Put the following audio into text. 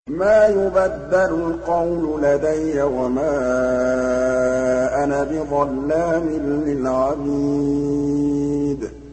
مَا يُبَدَّلُ الْقَوْلُ لَدَيَّ وَمَا أَنَا بِظَلَّامٍ لِّلْعَبِيدِ